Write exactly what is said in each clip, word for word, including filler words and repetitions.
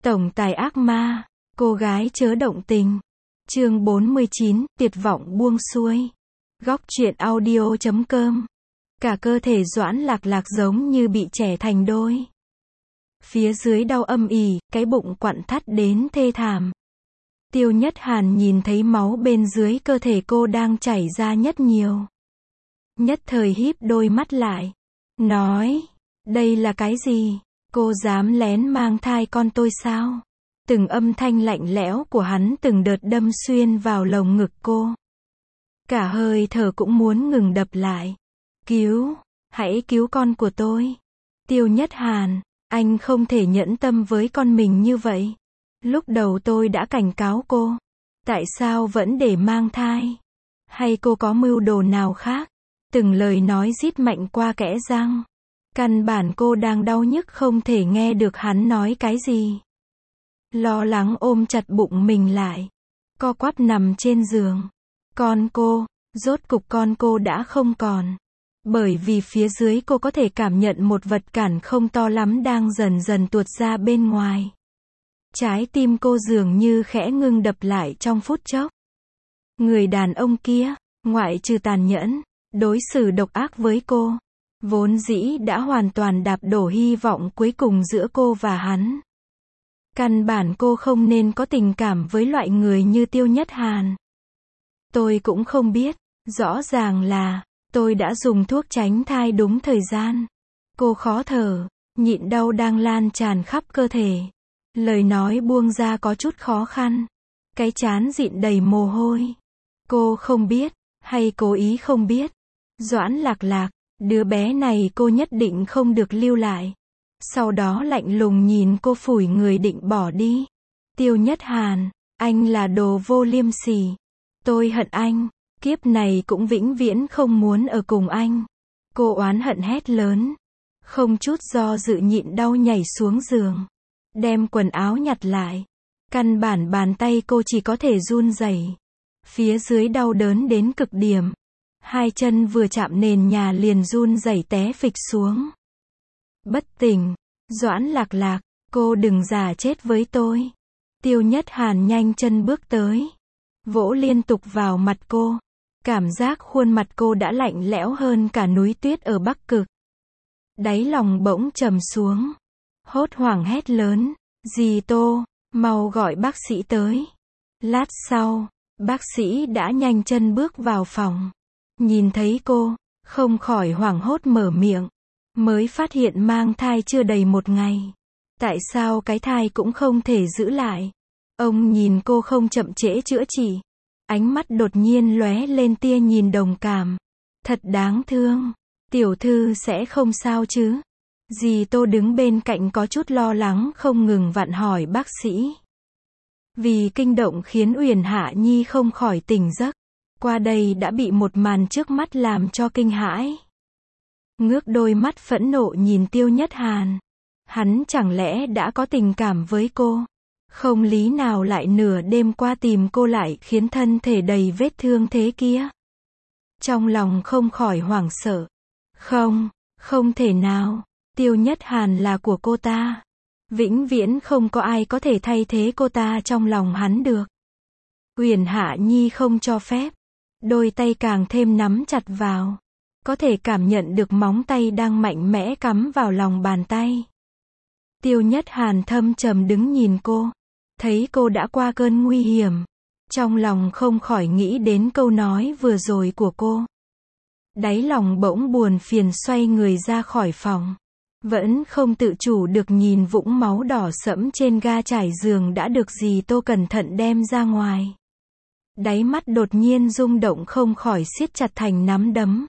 Tổng tài ác ma, cô gái chớ động tình. Chương bốn mươi chín, tuyệt vọng buông xuôi. Góc truyện audio chấm com. Cả cơ thể Doãn Lạc Lạc giống như bị chẻ thành đôi. Phía dưới đau âm ỉ, cái bụng quặn thắt đến thê thảm. Tiêu Nhất Hàn nhìn thấy máu bên dưới cơ thể cô đang chảy ra nhất nhiều. Nhất thời híp đôi mắt lại. Nói, đây là cái gì? Cô dám lén mang thai con tôi sao? Từng âm thanh lạnh lẽo của hắn từng đợt đâm xuyên vào lồng ngực cô. Cả hơi thở cũng muốn ngừng đập lại. Cứu, hãy cứu con của tôi. Tiêu Nhất Hàn, anh không thể nhẫn tâm với con mình như vậy. Lúc đầu tôi đã cảnh cáo cô. Tại sao vẫn để mang thai? Hay cô có mưu đồ nào khác? Từng lời nói rít mạnh qua kẽ răng. Căn bản cô đang đau nhức không thể nghe được hắn nói cái gì. Lo lắng ôm chặt bụng mình lại. Co quắp nằm trên giường. Con cô, rốt cục con cô đã không còn. Bởi vì phía dưới cô có thể cảm nhận một vật cản không to lắm đang dần dần tuột ra bên ngoài. Trái tim cô dường như khẽ ngưng đập lại trong phút chốc. Người đàn ông kia, ngoại trừ tàn nhẫn, đối xử độc ác với cô, vốn dĩ đã hoàn toàn đạp đổ hy vọng cuối cùng giữa cô và hắn. Căn bản cô không nên có tình cảm với loại người như Tiêu Nhất Hàn. Tôi cũng không biết, rõ ràng là, tôi đã dùng thuốc tránh thai đúng thời gian. Cô khó thở, nhịn đau đang lan tràn khắp cơ thể. Lời nói buông ra có chút khó khăn. Cái trán dịn đầy mồ hôi. Cô không biết, hay cố ý không biết. Doãn Lạc Lạc, đứa bé này cô nhất định không được lưu lại. Sau đó lạnh lùng nhìn cô phủi người định bỏ đi. Tiêu Nhất Hàn, anh là đồ vô liêm sỉ. Tôi hận anh, kiếp này cũng vĩnh viễn không muốn ở cùng anh. Cô oán hận hét lớn. Không chút do dự nhịn đau nhảy xuống giường. Đem quần áo nhặt lại. Căn bản bàn tay cô chỉ có thể run rẩy. Phía dưới đau đớn đến cực điểm. Hai chân vừa chạm nền nhà liền run rẩy té phịch xuống. Bất tỉnh. Doãn Lạc Lạc, cô đừng giả chết với tôi. Tiêu Nhất Hàn nhanh chân bước tới. Vỗ liên tục vào mặt cô. Cảm giác khuôn mặt cô đã lạnh lẽo hơn cả núi tuyết ở Bắc Cực. Đáy lòng bỗng trầm xuống. Hốt hoảng hét lớn. Dì Tô, mau gọi bác sĩ tới. Lát sau, bác sĩ đã nhanh chân bước vào phòng. Nhìn thấy cô, không khỏi hoảng hốt mở miệng. Mới phát hiện mang thai chưa đầy một ngày. Tại sao cái thai cũng không thể giữ lại? Ông nhìn cô không chậm trễ chữa trị. Ánh mắt đột nhiên lóe lên tia nhìn đồng cảm. Thật đáng thương. Tiểu thư sẽ không sao chứ? Dì Tô đứng bên cạnh có chút lo lắng không ngừng vặn hỏi bác sĩ. Vì kinh động khiến Uyển Hạ Nhi không khỏi tỉnh giấc. Qua đây đã bị một màn trước mắt làm cho kinh hãi. Ngước đôi mắt phẫn nộ nhìn Tiêu Nhất Hàn. Hắn chẳng lẽ đã có tình cảm với cô? Không lý nào lại nửa đêm qua tìm cô lại khiến thân thể đầy vết thương thế kia. Trong lòng không khỏi hoảng sợ. Không, không thể nào. Tiêu Nhất Hàn là của cô ta. Vĩnh viễn không có ai có thể thay thế cô ta trong lòng hắn được. Uyển Hạ Nhi không cho phép. Đôi tay càng thêm nắm chặt vào. Có thể cảm nhận được móng tay đang mạnh mẽ cắm vào lòng bàn tay. Tiêu Nhất Hàn thâm trầm đứng nhìn cô. Thấy cô đã qua cơn nguy hiểm. Trong lòng không khỏi nghĩ đến câu nói vừa rồi của cô. Đáy lòng bỗng buồn phiền xoay người ra khỏi phòng. Vẫn không tự chủ được nhìn vũng máu đỏ sẫm trên ga trải giường đã được dì Tô cẩn thận đem ra ngoài. Đáy mắt đột nhiên rung động không khỏi siết chặt thành nắm đấm.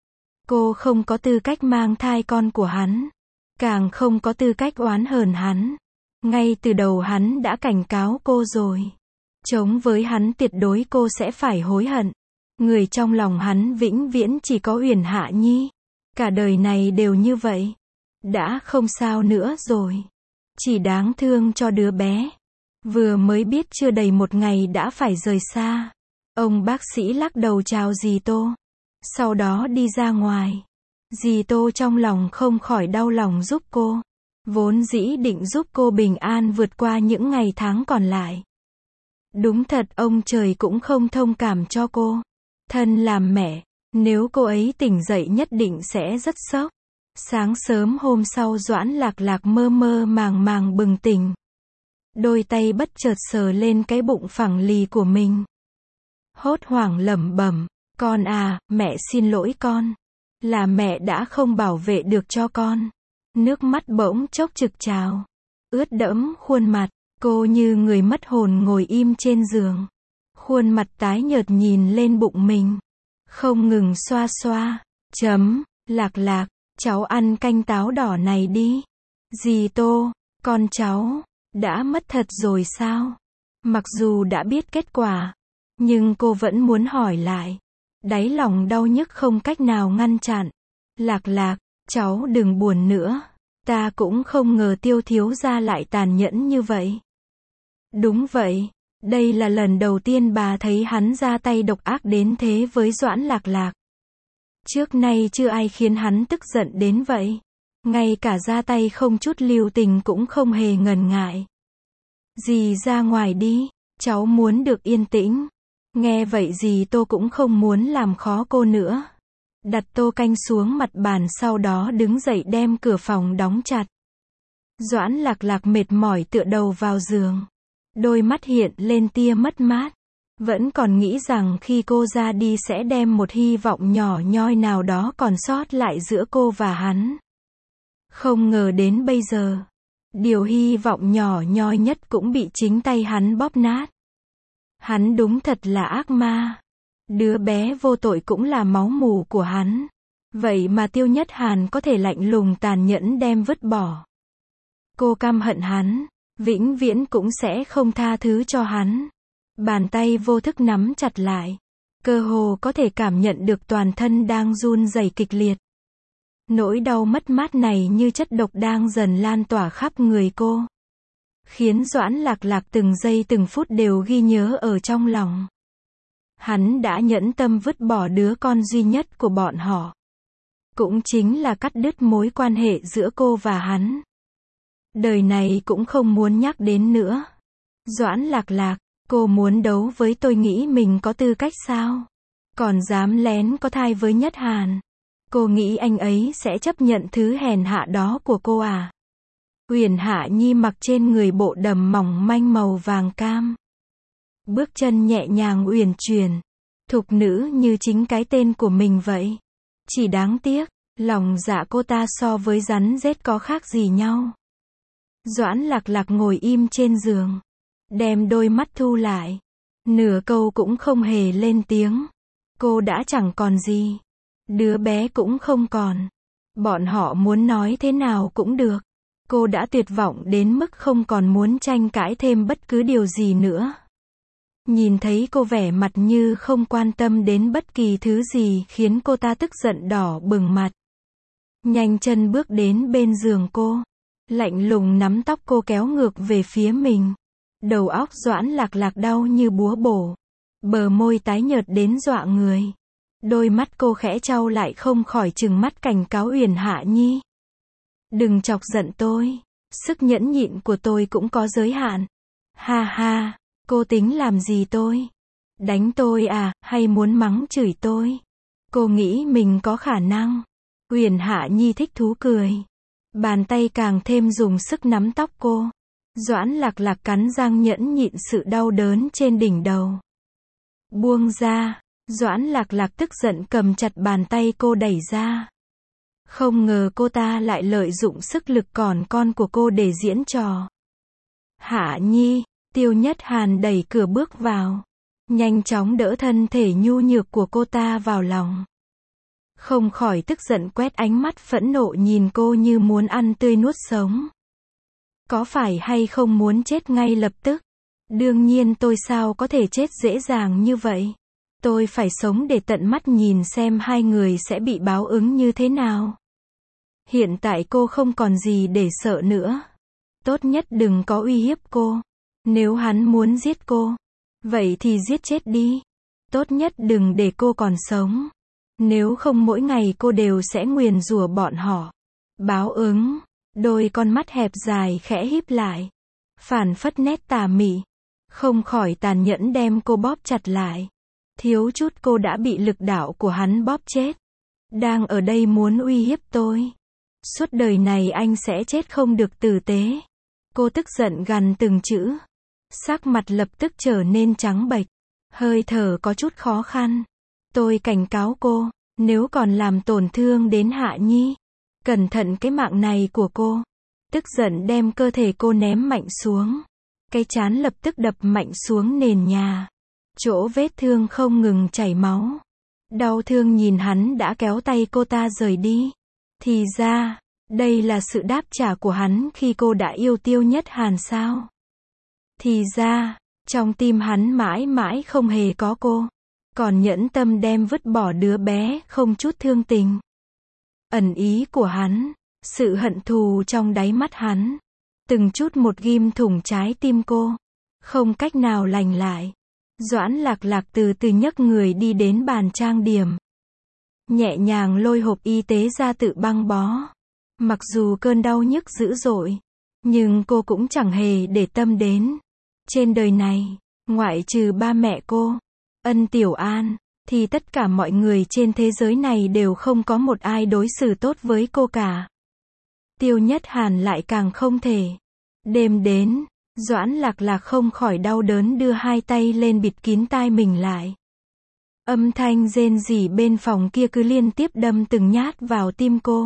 Cô không có tư cách mang thai con của hắn. Càng không có tư cách oán hờn hắn. Ngay từ đầu hắn đã cảnh cáo cô rồi. Chống với hắn tuyệt đối cô sẽ phải hối hận. Người trong lòng hắn vĩnh viễn chỉ có Uyển Hạ Nhi. Cả đời này đều như vậy. Đã không sao nữa rồi. Chỉ đáng thương cho đứa bé. Vừa mới biết chưa đầy một ngày đã phải rời xa. Ông bác sĩ lắc đầu chào dì Tô. Sau đó đi ra ngoài. Dì Tô trong lòng không khỏi đau lòng giúp cô. Vốn dĩ định giúp cô bình an vượt qua những ngày tháng còn lại. Đúng thật ông trời cũng không thông cảm cho cô. Thân làm mẹ, nếu cô ấy tỉnh dậy nhất định sẽ rất sốc. Sáng sớm hôm sau Doãn Lạc Lạc mơ mơ màng màng bừng tỉnh. Đôi tay bất chợt sờ lên cái bụng phẳng lì của mình. Hốt hoảng lẩm bẩm, con à, mẹ xin lỗi con. Là mẹ đã không bảo vệ được cho con. Nước mắt bỗng chốc trực trào. Ướt đẫm khuôn mặt, cô như người mất hồn ngồi im trên giường. Khuôn mặt tái nhợt nhìn lên bụng mình. Không ngừng xoa xoa. Chấm, Lạc Lạc, cháu ăn canh táo đỏ này đi. Dì Tô, con cháu, đã mất thật rồi sao? Mặc dù đã biết kết quả, nhưng cô vẫn muốn hỏi lại. Đáy lòng đau nhức không cách nào ngăn chặn. Lạc Lạc, cháu đừng buồn nữa. Ta cũng không ngờ Tiêu thiếu gia lại tàn nhẫn như vậy. Đúng vậy, đây là lần đầu tiên bà thấy hắn ra tay độc ác đến thế với Doãn Lạc Lạc. Trước nay chưa ai khiến hắn tức giận đến vậy. Ngay cả ra tay không chút lưu tình cũng không hề ngần ngại. Dì ra ngoài đi, cháu muốn được yên tĩnh. Nghe vậy dì Tô cũng không muốn làm khó cô nữa. Đặt tô canh xuống mặt bàn sau đó đứng dậy đem cửa phòng đóng chặt. Doãn Lạc Lạc mệt mỏi tựa đầu vào giường. Đôi mắt hiện lên tia mất mát. Vẫn còn nghĩ rằng khi cô ra đi sẽ đem một hy vọng nhỏ nhoi nào đó còn sót lại giữa cô và hắn. Không ngờ đến bây giờ, điều hy vọng nhỏ nhoi nhất cũng bị chính tay hắn bóp nát. Hắn đúng thật là ác ma. Đứa bé vô tội cũng là máu mủ của hắn. Vậy mà Tiêu Nhất Hàn có thể lạnh lùng tàn nhẫn đem vứt bỏ. Cô căm hận hắn, vĩnh viễn cũng sẽ không tha thứ cho hắn. Bàn tay vô thức nắm chặt lại. Cơ hồ có thể cảm nhận được toàn thân đang run rẩy kịch liệt. Nỗi đau mất mát này như chất độc đang dần lan tỏa khắp người cô. Khiến Doãn Lạc Lạc từng giây từng phút đều ghi nhớ ở trong lòng. Hắn đã nhẫn tâm vứt bỏ đứa con duy nhất của bọn họ. Cũng chính là cắt đứt mối quan hệ giữa cô và hắn. Đời này cũng không muốn nhắc đến nữa. Doãn Lạc Lạc, cô muốn đấu với tôi nghĩ mình có tư cách sao? Còn dám lén có thai với Nhất Hàn. Cô nghĩ anh ấy sẽ chấp nhận thứ hèn hạ đó của cô à? Uyển Hạ Nhi mặc trên người bộ đầm mỏng manh màu vàng cam. Bước chân nhẹ nhàng uyển chuyển. Thục nữ như chính cái tên của mình vậy. Chỉ đáng tiếc, lòng dạ cô ta so với rắn rết có khác gì nhau. Doãn Lạc Lạc ngồi im trên giường. Đem đôi mắt thu lại. Nửa câu cũng không hề lên tiếng. Cô đã chẳng còn gì. Đứa bé cũng không còn. Bọn họ muốn nói thế nào cũng được. Cô đã tuyệt vọng đến mức không còn muốn tranh cãi thêm bất cứ điều gì nữa. Nhìn thấy cô vẻ mặt như không quan tâm đến bất kỳ thứ gì khiến cô ta tức giận đỏ bừng mặt. Nhanh chân bước đến bên giường cô. Lạnh lùng nắm tóc cô kéo ngược về phía mình. Đầu óc Doãn Lạc Lạc đau như búa bổ. Bờ môi tái nhợt đến dọa người. Đôi mắt cô khẽ trao lại không khỏi trừng mắt cảnh cáo Uyển Hạ Nhi. Đừng chọc giận tôi. Sức nhẫn nhịn của tôi cũng có giới hạn. Ha ha, cô tính làm gì tôi? Đánh tôi à, hay muốn mắng chửi tôi? Cô nghĩ mình có khả năng. Uyển Hạ Nhi thích thú cười. Bàn tay càng thêm dùng sức nắm tóc cô. Doãn Lạc Lạc cắn răng nhẫn nhịn sự đau đớn trên đỉnh đầu. Buông ra. Doãn Lạc Lạc tức giận cầm chặt bàn tay cô đẩy ra. Không ngờ cô ta lại lợi dụng sức lực còn con của cô để diễn trò. Hạ Nhi, Tiêu Nhất Hàn đẩy cửa bước vào. Nhanh chóng đỡ thân thể nhu nhược của cô ta vào lòng. Không khỏi tức giận quét ánh mắt phẫn nộ nhìn cô như muốn ăn tươi nuốt sống. Có phải hay không muốn chết ngay lập tức? Đương nhiên tôi sao có thể chết dễ dàng như vậy? Tôi phải sống để tận mắt nhìn xem hai người sẽ bị báo ứng như thế nào. Hiện tại cô không còn gì để sợ nữa. Tốt nhất đừng có uy hiếp cô. Nếu hắn muốn giết cô, vậy thì giết chết đi. Tốt nhất đừng để cô còn sống. Nếu không mỗi ngày cô đều sẽ nguyền rủa bọn họ. Báo ứng. Đôi con mắt hẹp dài khẽ híp lại, phảng phất nét tà mị, không khỏi tàn nhẫn đem cô bóp chặt lại. Thiếu chút cô đã bị lực đạo của hắn bóp chết. Đang ở đây muốn uy hiếp tôi. Suốt đời này anh sẽ chết không được tử tế. Cô tức giận gằn từng chữ. Sắc mặt lập tức trở nên trắng bệch. Hơi thở có chút khó khăn. Tôi cảnh cáo cô, nếu còn làm tổn thương đến Hạ Nhi, cẩn thận cái mạng này của cô. Tức giận đem cơ thể cô ném mạnh xuống. Cái trán lập tức đập mạnh xuống nền nhà. Chỗ vết thương không ngừng chảy máu. Đau thương nhìn hắn đã kéo tay cô ta rời đi. Thì ra, đây là sự đáp trả của hắn khi cô đã yêu Tiêu Nhất Hàn sao? Thì ra, trong tim hắn mãi mãi không hề có cô. Còn nhẫn tâm đem vứt bỏ đứa bé không chút thương tình. Ẩn ý của hắn, sự hận thù trong đáy mắt hắn, từng chút một ghim thủng trái tim cô, không cách nào lành lại. Doãn Lạc Lạc từ từ nhấc người đi đến bàn trang điểm. Nhẹ nhàng lôi hộp y tế ra tự băng bó. Mặc dù cơn đau nhức dữ dội, nhưng cô cũng chẳng hề để tâm đến. Trên đời này, ngoại trừ ba mẹ cô, Ân Tiểu An, thì tất cả mọi người trên thế giới này đều không có một ai đối xử tốt với cô cả. Tiêu Nhất Hàn lại càng không thể. Đêm đến, Doãn Lạc Lạc không khỏi đau đớn đưa hai tay lên bịt kín tai mình lại. Âm thanh rên rỉ bên phòng kia cứ liên tiếp đâm từng nhát vào tim cô.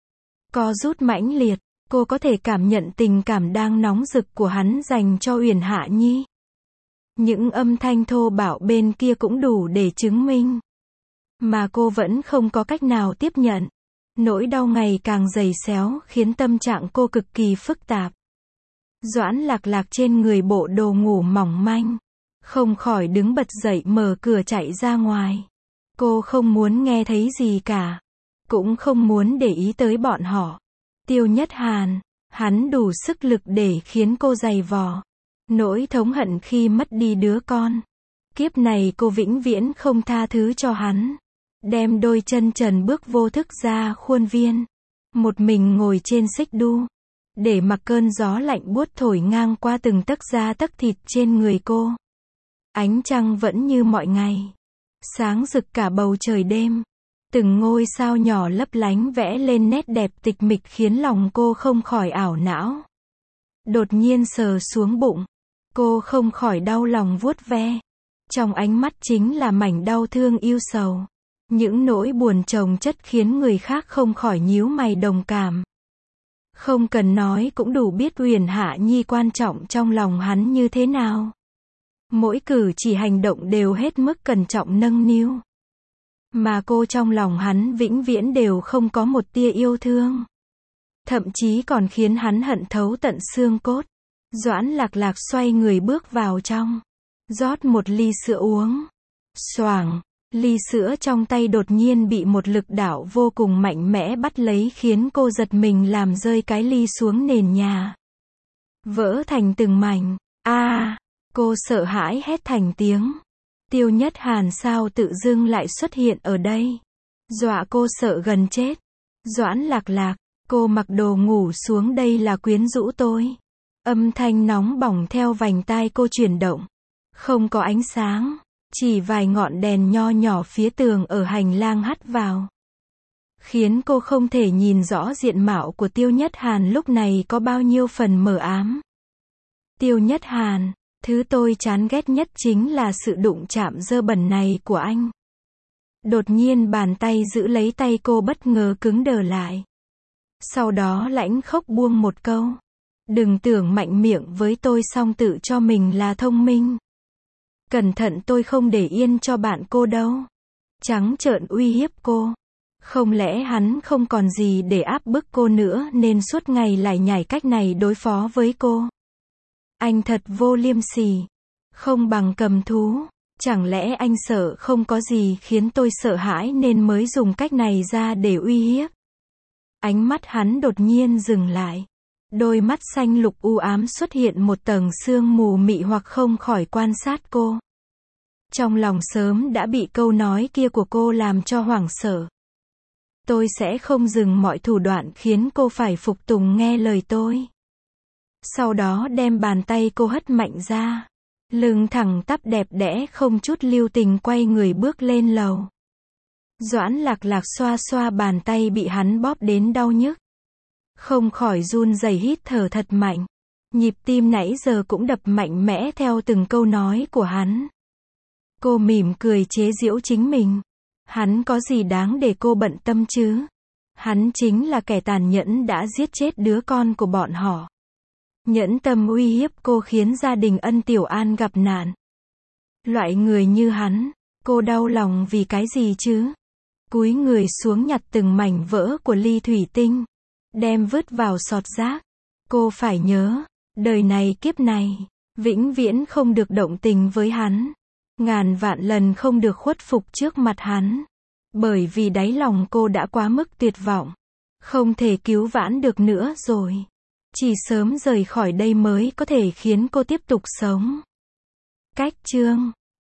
Co rút mãnh liệt, cô có thể cảm nhận tình cảm đang nóng rực của hắn dành cho Uyển Hạ Nhi. Những âm thanh thô bạo bên kia cũng đủ để chứng minh. Mà cô vẫn không có cách nào tiếp nhận. Nỗi đau ngày càng dày xéo khiến tâm trạng cô cực kỳ phức tạp. Doãn Lạc Lạc trên người bộ đồ ngủ mỏng manh, không khỏi đứng bật dậy mở cửa chạy ra ngoài. Cô không muốn nghe thấy gì cả, cũng không muốn để ý tới bọn họ. Tiêu Nhất Hàn, hắn đủ sức lực để khiến cô dày vò. Nỗi thống hận khi mất đi đứa con. Kiếp này cô vĩnh viễn không tha thứ cho hắn. Đem đôi chân trần bước vô thức ra khuôn viên. Một mình ngồi trên xích đu. Để mặc cơn gió lạnh buốt thổi ngang qua từng tấc da tấc thịt trên người cô. Ánh trăng vẫn như mọi ngày. Sáng rực cả bầu trời đêm. Từng ngôi sao nhỏ lấp lánh vẽ lên nét đẹp tịch mịch khiến lòng cô không khỏi ảo não. Đột nhiên sờ xuống bụng. Cô không khỏi đau lòng vuốt ve. Trong ánh mắt chính là mảnh đau thương yêu sầu. Những nỗi buồn chồng chất khiến người khác không khỏi nhíu mày đồng cảm. Không cần nói cũng đủ biết Uyển Hạ Nhi quan trọng trong lòng hắn như thế nào. Mỗi cử chỉ hành động đều hết mức cẩn trọng nâng niu. Mà cô trong lòng hắn vĩnh viễn đều không có một tia yêu thương. Thậm chí còn khiến hắn hận thấu tận xương cốt. Doãn Lạc Lạc xoay người bước vào trong. Rót một ly sữa uống. Xoảng, ly sữa trong tay đột nhiên bị một lực đạo vô cùng mạnh mẽ bắt lấy khiến cô giật mình làm rơi cái ly xuống nền nhà. Vỡ thành từng mảnh. A, à, cô sợ hãi hét thành tiếng. Tiêu Nhất Hàn sao tự dưng lại xuất hiện ở đây? Dọa cô sợ gần chết. Doãn Lạc Lạc, cô mặc đồ ngủ xuống đây là quyến rũ tôi. Âm thanh nóng bỏng theo vành tai cô chuyển động. Không có ánh sáng, chỉ vài ngọn đèn nho nhỏ phía tường ở hành lang hắt vào. Khiến cô không thể nhìn rõ diện mạo của Tiêu Nhất Hàn lúc này có bao nhiêu phần mờ ám. Tiêu Nhất Hàn, thứ tôi chán ghét nhất chính là sự đụng chạm dơ bẩn này của anh. Đột nhiên bàn tay giữ lấy tay cô bất ngờ cứng đờ lại. Sau đó lãnh khốc buông một câu. Đừng tưởng mạnh miệng với tôi xong tự cho mình là thông minh. Cẩn thận tôi không để yên cho bạn cô đâu. Trắng trợn uy hiếp cô. Không lẽ hắn không còn gì để áp bức cô nữa nên suốt ngày lải nhải cách này đối phó với cô. Anh thật vô liêm sỉ. Không bằng cầm thú. Chẳng lẽ anh sợ không có gì khiến tôi sợ hãi nên mới dùng cách này ra để uy hiếp. Ánh mắt hắn đột nhiên dừng lại. Đôi mắt xanh lục u ám xuất hiện một tầng sương mù mị hoặc không khỏi quan sát cô. Trong lòng sớm đã bị câu nói kia của cô làm cho hoảng sợ. Tôi sẽ không dừng mọi thủ đoạn khiến cô phải phục tùng nghe lời tôi. Sau đó đem bàn tay cô hất mạnh ra. Lưng thẳng tắp đẹp đẽ không chút lưu tình quay người bước lên lầu. Doãn Lạc Lạc xoa xoa bàn tay bị hắn bóp đến đau nhức. Không khỏi run rẩy hít thở thật mạnh. Nhịp tim nãy giờ cũng đập mạnh mẽ theo từng câu nói của hắn. Cô mỉm cười chế giễu chính mình. Hắn có gì đáng để cô bận tâm chứ? Hắn chính là kẻ tàn nhẫn đã giết chết đứa con của bọn họ. Nhẫn tâm uy hiếp cô khiến gia đình Ân Tiểu An gặp nạn. Loại người như hắn, cô đau lòng vì cái gì chứ? Cúi người xuống nhặt từng mảnh vỡ của ly thủy tinh, đem vứt vào sọt rác. Cô phải nhớ, đời này kiếp này, vĩnh viễn không được động tình với hắn. Ngàn vạn lần không được khuất phục trước mặt hắn. Bởi vì đáy lòng cô đã quá mức tuyệt vọng. Không thể cứu vãn được nữa rồi. Chỉ sớm rời khỏi đây mới có thể khiến cô tiếp tục sống. Cách chương